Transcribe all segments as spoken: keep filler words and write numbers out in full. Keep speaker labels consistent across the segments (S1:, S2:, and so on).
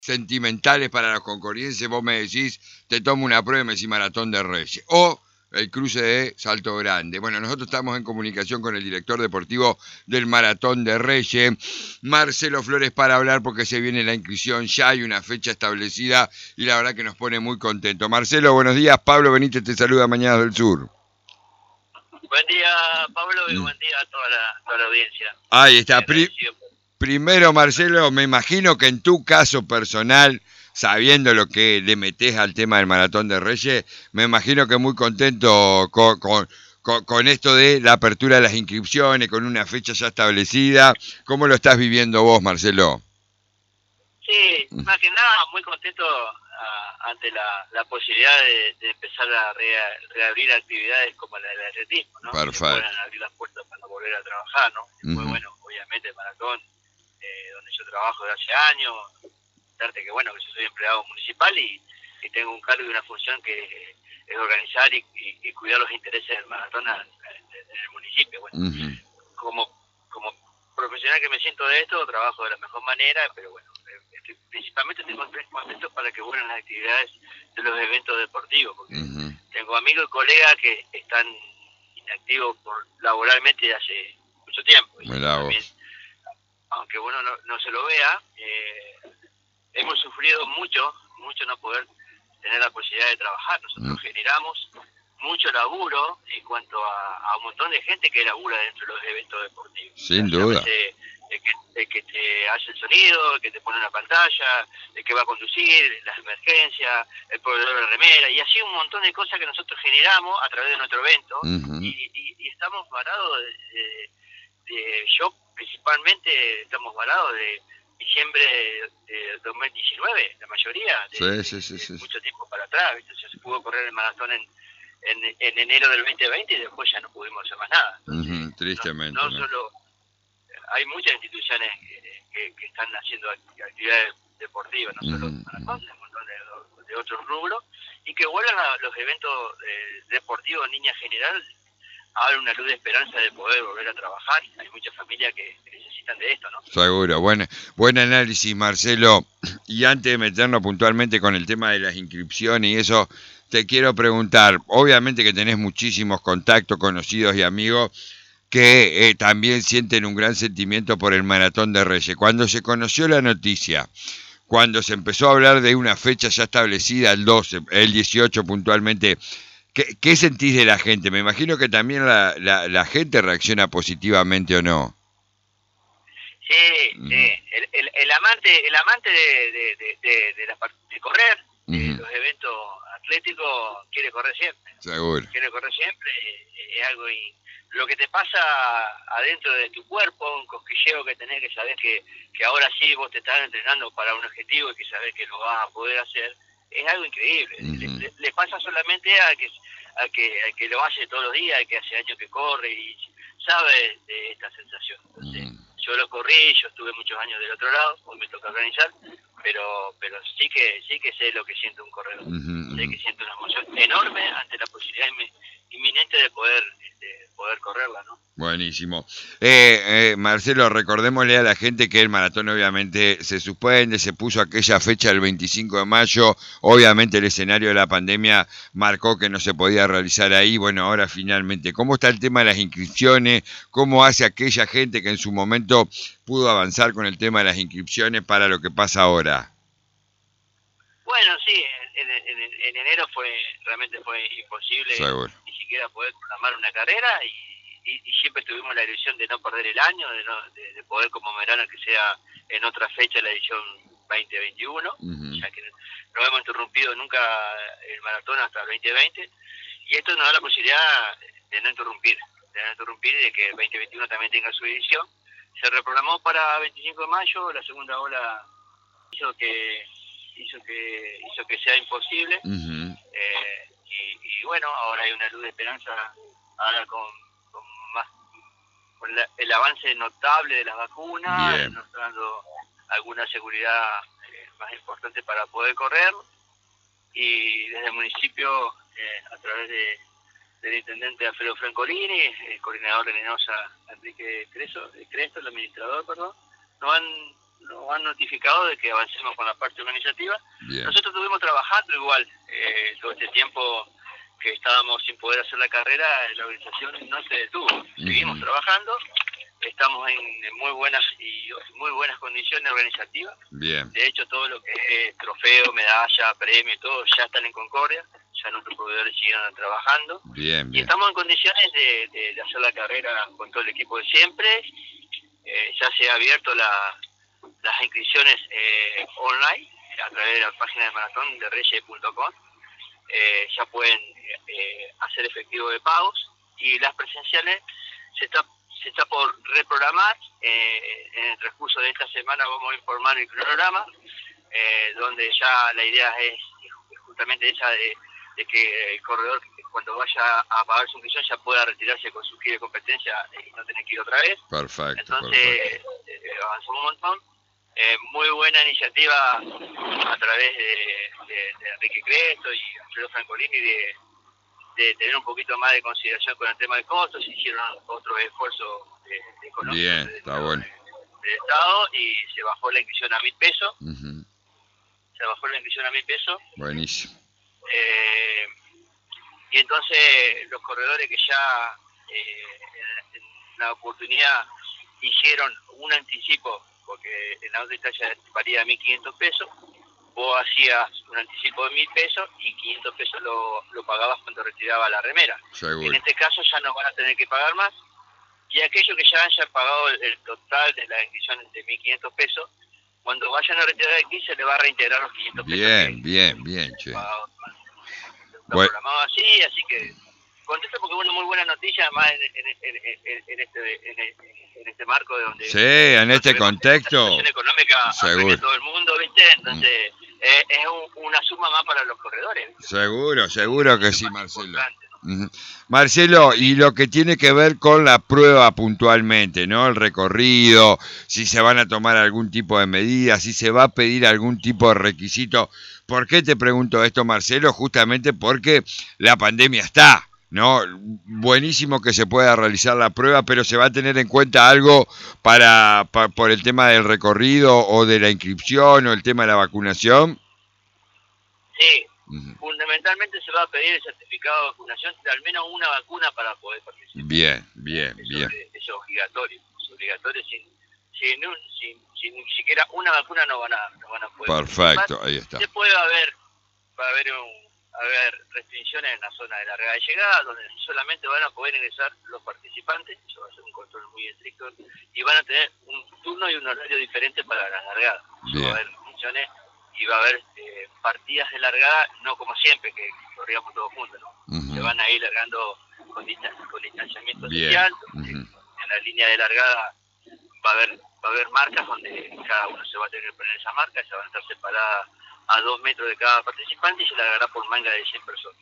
S1: sentimentales para los concordienses, vos me decís, te tomo una prueba y me decís Maratón de Reyes. O el cruce de Salto Grande. Bueno, nosotros estamos en comunicación con el director deportivo del Maratón de Reyes, Marcelo Flores, para hablar porque se viene la inscripción, ya hay una fecha establecida y la verdad que nos pone muy contento. Marcelo, buenos días. Pablo Benítez te saluda, Mañanas del Sur.
S2: Buen día, Pablo, y buen día a toda la, toda la audiencia.
S1: Ahí está. Pri primero, Marcelo, me imagino que en tu caso personal, sabiendo lo que le metés al tema del Maratón de Reyes, me imagino que muy contento con, con, con, con esto de la apertura de las inscripciones, con una fecha ya establecida. ¿Cómo lo estás viviendo vos, Marcelo?
S2: Sí, más que nada, muy contento uh, ante la, la posibilidad de, de empezar a re, reabrir actividades como la del atletismo, ¿no?
S1: Perfecto.
S2: Que se puedan abrir las puertas para volver a trabajar, ¿no? Después, uh-huh. bueno, obviamente el maratón, eh, donde yo trabajo de hace años, darte que, bueno, que yo soy empleado municipal y, y tengo un cargo y una función que es organizar y, y, y cuidar los intereses del maratón en, en el municipio. Bueno, uh-huh. como, como profesional que me siento de esto, trabajo de la mejor manera, pero bueno, estoy, principalmente estoy contento para que vuelvan las actividades de los eventos deportivos, porque uh-huh. tengo amigos y colegas que están inactivos por, laboralmente hace mucho tiempo. Y también, aunque uno no, no se lo vea, eh, hemos sufrido mucho, mucho no poder tener la posibilidad de trabajar. Nosotros uh-huh. generamos mucho laburo en cuanto a, a un montón de gente que labura dentro de los eventos deportivos.
S1: Sin duda.
S2: El que, el que te hace el sonido, el que te pone una pantalla, el que va a conducir, las emergencias, el proveedor de remera, y así un montón de cosas que nosotros generamos a través de nuestro evento, uh-huh. y, y, y estamos varados de, de, de, yo principalmente estamos varados de diciembre de dos mil diecinueve, la mayoría, de,
S1: sí, sí, sí, sí.
S2: de mucho tiempo para atrás, ¿viste? Se pudo correr el maratón en, en, en enero del veinte veinte y después ya no pudimos hacer más nada. Entonces,
S1: uh-huh. Tristemente.
S2: No, no,
S1: ¿no?
S2: solo... Hay muchas instituciones que, que, que están haciendo actividades deportivas, no solo uh-huh. maratón, un montón de, de otros rubros, y que vuelvan a los eventos eh, deportivos en línea general, abre una luz de esperanza de poder volver a trabajar. Hay muchas familias que, que necesitan de esto, ¿no?
S1: Seguro, buen, buen análisis, Marcelo. Y antes de meternos puntualmente con el tema de las inscripciones y eso, te quiero preguntar, obviamente que tenés muchísimos contactos, conocidos y amigos, que eh, también sienten un gran sentimiento por el Maratón de Reyes. Cuando se conoció la noticia, cuando se empezó a hablar de una fecha ya establecida, el doce, el dieciocho puntualmente, ¿qué, qué sentís de la gente? Me imagino que también la, la, la gente reacciona positivamente, ¿o no?
S2: Sí, mm. sí. El, el, el amante, el amante de, de, de, de, de, la, de correr, de uh-huh. los eventos atléticos, quiere correr siempre.
S1: Seguro.
S2: Quiere correr siempre, es algo... Y, lo que te pasa adentro de tu cuerpo, un cosquilleo que tenés, que sabés que, que ahora sí vos te estás entrenando para un objetivo y que sabés que lo vas a poder hacer, es algo increíble. Uh-huh. le, le, le pasa solamente a que, a, que, a que lo hace todos los días, que hace años que corre y sabe de esta sensación. Entonces, uh-huh. yo lo corrí, yo estuve muchos años del otro lado, hoy me toca organizar, pero pero sí que sí que sé lo que siente un corredor. Uh-huh. Sé que siento una emoción enorme ante la posibilidad inminente de poder de poder correrla, ¿no?
S1: Buenísimo. Eh, eh, Marcelo, recordémosle a la gente que el maratón obviamente se suspende, se puso aquella fecha el veinticinco de mayo, obviamente el escenario de la pandemia marcó que no se podía realizar ahí, bueno, ahora finalmente, ¿cómo está el tema de las inscripciones? ¿Cómo hace aquella gente que en su momento pudo avanzar con el tema de las inscripciones para lo que pasa ahora?
S2: Bueno, sí, en, en, en enero fue realmente fue imposible
S1: Seguro.
S2: Ni siquiera poder programar una carrera y, y, y siempre tuvimos la ilusión de no perder el año, de, no, de, de poder como verano que sea en otra fecha la edición veinte veintiuno, uh-huh. ya que no hemos interrumpido nunca el maratón hasta el veinte veinte, y esto nos da la posibilidad de no interrumpir, de no interrumpir y de que el veinte veintiuno también tenga su edición. Se reprogramó para veinticinco de mayo, la segunda ola hizo que hizo que hizo que sea imposible, uh-huh. eh, y, y bueno, ahora hay una luz de esperanza ahora con, con más con la, el avance notable de las vacunas, nos dando alguna seguridad eh, más importante para poder correr, y desde el municipio eh, a través de del intendente Alfredo Francolini, el coordinador de Nenosa Enrique Creso, Cresto, el administrador, perdón, nos han nos han notificado de que avancemos con la parte organizativa. Bien. Nosotros estuvimos trabajando igual eh, todo este tiempo que estábamos sin poder hacer la carrera, la organización no se detuvo. Uh-huh. Seguimos trabajando, estamos en, en muy buenas y muy buenas condiciones organizativas.
S1: Bien.
S2: De hecho, todo lo que es trofeo, medalla, premio, todo ya están en Concordia. Ya nuestros proveedores siguieron trabajando.
S1: Bien, bien.
S2: Y estamos en condiciones de, de, de hacer la carrera con todo el equipo de siempre. Eh, ya se ha abierto la, las inscripciones eh, online a través de la página de maratón de reyes punto com. Eh, ya pueden eh, hacer efectivo de pagos, y las presenciales se está se está por reprogramar. Eh, en el transcurso de esta semana vamos a informar el cronograma, eh, donde ya la idea es justamente esa de, de que el corredor, cuando vaya a pagar su inscripción, ya pueda retirarse con su kit de competencia y no tener que ir otra vez.
S1: Perfecto.
S2: Entonces
S1: perfecto.
S2: Eh, avanzamos un montón. Eh, muy buena iniciativa a través de, de, de Enrique Cresto y Alfredo Francolini de, de tener un poquito más de consideración con el tema de costos. Hicieron otros esfuerzos de, de económicos.
S1: Bien,
S2: de,
S1: está
S2: de,
S1: bueno.
S2: Del Estado, y se bajó la inscripción a mil pesos.
S1: Uh-huh.
S2: Se bajó la inscripción a mil pesos.
S1: Buenísimo.
S2: Eh, y entonces los corredores que ya eh, en, en la oportunidad hicieron un anticipo, porque en la otra instancia valía de mil quinientos pesos, vos hacías un anticipo de mil pesos y quinientos pesos lo, lo pagabas cuando retiraba la remera.
S1: Seguro.
S2: En este caso ya no van a tener que pagar más, y aquellos que ya hayan pagado el, el total de la inscripción de mil quinientos pesos, cuando vayan a retirar de aquí se le va a reintegrar los quinientos pesos.
S1: Bien, bien, bien, che.
S2: Pagado. Está bueno. Programado así, así que contento porque es una muy buena noticia, además en, en, en, en, en, este, en, en este marco de donde...
S1: Sí, en este contexto.
S2: La situación económica
S1: seguro.
S2: A todo el mundo, ¿viste? Entonces mm. eh, es un, una suma más para los corredores.
S1: Seguro, seguro que sí, Marcelo. Uh-huh. Marcelo, y lo que tiene que ver con la prueba puntualmente, ¿no? El recorrido, si se van a tomar algún tipo de medida, si se va a pedir algún tipo de requisito. ¿Por qué te pregunto esto, Marcelo? Justamente porque la pandemia está, ¿no? Buenísimo que se pueda realizar la prueba, pero ¿se va a tener en cuenta algo para, para por el tema del recorrido o de la inscripción o el tema de la vacunación?
S2: Sí. Uh-huh. Fundamentalmente se va a pedir el certificado de vacunación de al menos una vacuna para poder participar.
S1: Bien, bien,
S2: eso,
S1: bien.
S2: Eso es obligatorio, es obligatorio. Sin, sin, un, sin, sin ni siquiera una vacuna no van a, no van a poder
S1: Perfecto,
S2: participar.
S1: Ahí está.
S2: Después va a haber, va a haber, un, a haber restricciones en la zona de largada y llegada, donde solamente van a poder ingresar los participantes. Eso va a ser un control muy estricto, y van a tener un turno y un horario diferente para las largadas. Va a haber restricciones y va a haber eh, partidas de largada, no como siempre, que corríamos todos juntos, ¿no? Uh-huh. Se van a ir largando con, distan con distanciamiento
S1: Bien.
S2: social.
S1: Uh-huh.
S2: En la línea de largada va a haber va a haber marcas donde cada uno se va a tener que poner esa marca, se van a estar separadas a dos metros de cada participante y se largará por manga de cien personas.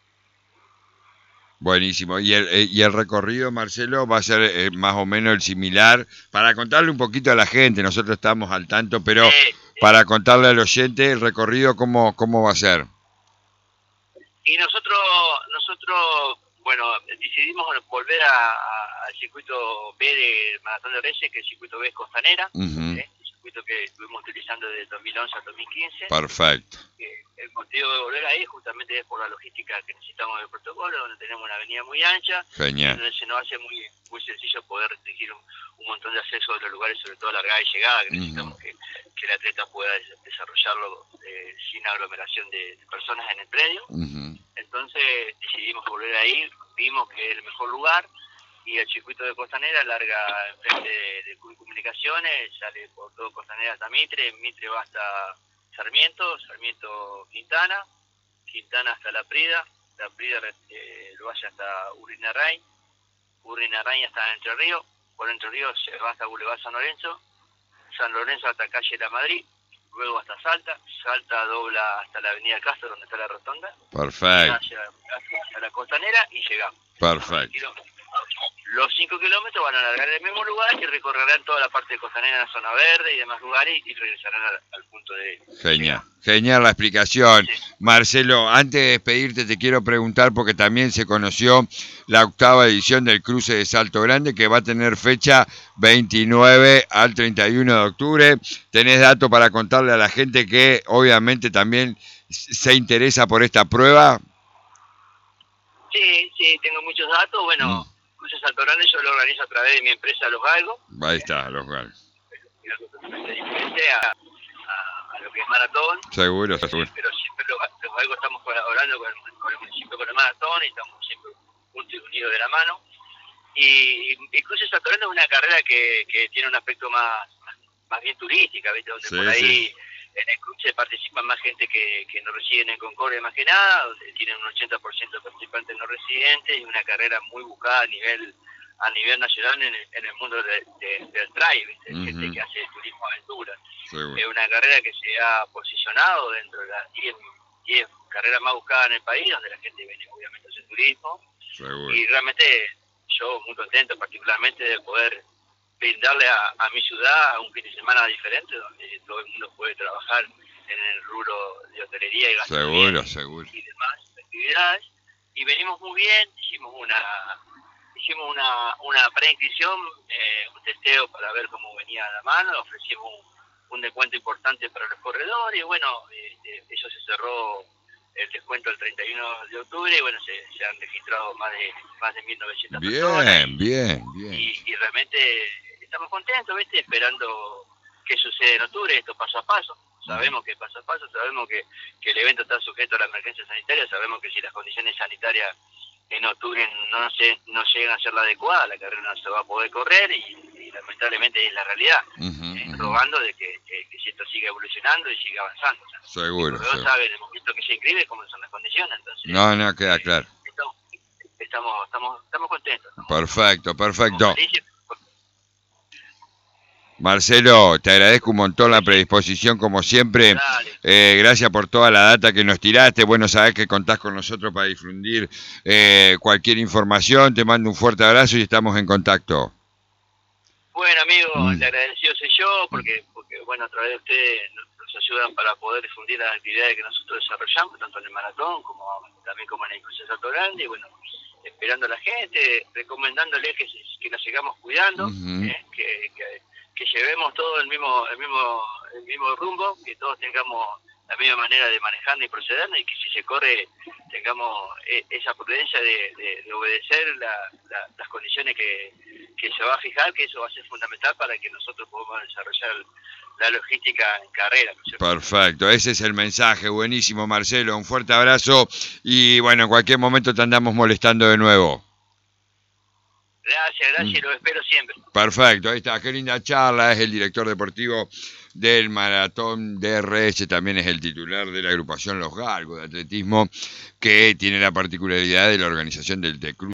S1: Buenísimo. ¿Y el, y el recorrido, Marcelo, va a ser eh, más o menos el similar? Para contarle un poquito a la gente, nosotros estamos al tanto, pero eh, para contarle al oyente el recorrido, ¿cómo, cómo va a ser?
S2: Y nosotros, nosotros bueno, decidimos volver a, a, al circuito B de Maratón de Reyes, que es el circuito B es Costanera, uh-huh. ¿eh? El circuito que estuvimos utilizando desde dos mil once a dos mil quince.
S1: Perfecto.
S2: Eh, el motivo de volver ahí justamente es por la logística que necesitamos del protocolo, donde tenemos una avenida muy ancha.
S1: Genial.
S2: Donde se nos hace muy muy sencillo poder restringir un, un montón de accesos de los lugares, sobre todo largada y llegada, que uh-huh. necesitamos que, que el atleta pueda desarrollarlo eh, sin aglomeración de, de personas en el predio. Uh-huh. Entonces decidimos volver ahí, vimos que es el mejor lugar, y el circuito de Costanera larga enfrente de, de Comunicaciones, sale por todo Costanera hasta Mitre, Mitre va hasta Sarmiento, Sarmiento Quintana, Quintana hasta La Prida, La Prida eh, lo vaya hasta Urinarrain, Urinarrain hasta Entre Ríos, por Entre Ríos se va hasta Boulevard San Lorenzo, San Lorenzo hasta Calle La Madrid, luego hasta Salta, Salta dobla hasta la avenida Castro, donde está la rotonda.
S1: Perfecto.
S2: Hacia, hacia la Costanera y llegamos.
S1: Perfecto.
S2: los cinco kilómetros van a alargar en el mismo lugar y recorrerán toda la parte costanera, la zona verde y demás lugares y regresarán al, al punto de...
S1: Genial, genial la explicación.
S2: Sí.
S1: Marcelo, antes de despedirte te quiero preguntar porque también se conoció la octava edición del cruce de Salto Grande que va a tener fecha veintinueve al treinta y uno de octubre. ¿Tenés datos para contarle a la gente que obviamente también se interesa por esta prueba?
S2: Sí, sí, tengo muchos datos. Bueno, mm. Cruce Salto Grande yo lo organizo a través de mi empresa Los Galgos.
S1: Ahí está, Los Galgos.
S2: A, a, a lo que es maratón.
S1: Seguro, seguro.
S2: Pero siempre Los, los Galgos estamos colaborando con, con el municipio con el maratón y estamos siempre juntos y unidos de la mano. Y, y Cruce Salto Grande es una carrera que, que tiene un aspecto más, más, más bien turística, ¿viste? Donde sí, por ahí... Sí. En el cruce participan más gente que, que no residen en Concordia más que nada, donde tienen un ochenta por ciento de participantes no residentes y una carrera muy buscada a nivel a nivel nacional en el, en el mundo de, de, del trail, ¿viste? Uh-huh. Gente que hace turismo aventura. Seguro. Es una carrera que se ha posicionado dentro de las diez carreras más buscadas en el país, donde la gente viene obviamente a hacer turismo. Seguro. Y realmente yo muy contento particularmente de poder brindarle a, a mi ciudad un fin de semana diferente donde todo el mundo puede trabajar en el rubro de hotelería y gastronomía
S1: seguro, seguro.
S2: y demás actividades. Y venimos muy bien, hicimos una hicimos una, una preinscripción, eh, un testeo para ver cómo venía la mano, ofrecimos un, un descuento importante para los corredores y bueno, eh, eso se cerró el descuento el treinta y uno de octubre y bueno, se, se han registrado más de más de mil novecientas personas.
S1: Bien, bien, bien.
S2: Y, y realmente estamos contentos, ¿viste? Esperando qué sucede en octubre, esto paso a paso. Sabemos que paso a paso, sabemos que, que el evento está sujeto a la emergencia sanitaria, sabemos que si las condiciones sanitarias en octubre no, se, no llegan a ser la adecuada, la carrera no se va a poder correr y, y lamentablemente es la realidad. Uh-huh, eh, uh-huh. Rogando de que, que, que esto siga evolucionando y siga avanzando. O sea,
S1: seguro.
S2: El corredor sabe en el momento que se inscribe cómo son las condiciones. Entonces,
S1: no, no, queda
S2: eh,
S1: claro.
S2: Estamos, estamos, estamos, estamos contentos. Estamos,
S1: perfecto, perfecto.
S2: Felices.
S1: Marcelo, te agradezco un montón la predisposición como siempre. Eh, gracias por toda la data que nos tiraste. Bueno, sabés que contás con nosotros para difundir eh, cualquier información. Te mando un fuerte abrazo y estamos en contacto.
S2: Bueno, amigo, mm. le agradecido soy yo porque, porque, bueno, a través de ustedes nos ayudan para poder difundir las actividades que nosotros desarrollamos, tanto en el maratón como también como en el Cruce Salto Grande. Y bueno, esperando a la gente, recomendándoles que, que nos sigamos cuidando, uh-huh. eh, que... que que llevemos todo el mismo el mismo el mismo rumbo, que todos tengamos la misma manera de manejarnos y procedernos y que si se corre tengamos e, esa prudencia de, de, de obedecer la, la, las condiciones que, que se va a fijar, que eso va a ser fundamental para que nosotros podamos desarrollar la logística en carrera, ¿no?
S1: Perfecto, ese es el mensaje. Buenísimo, Marcelo, un fuerte abrazo y bueno, en cualquier momento te andamos molestando de nuevo.
S2: Gracias, gracias, y lo espero siempre.
S1: Perfecto, ahí está, qué linda charla, es el director deportivo del Maratón D R S, también es el titular de la agrupación Los Galgos de atletismo, que tiene la particularidad de la organización del T-Cruce.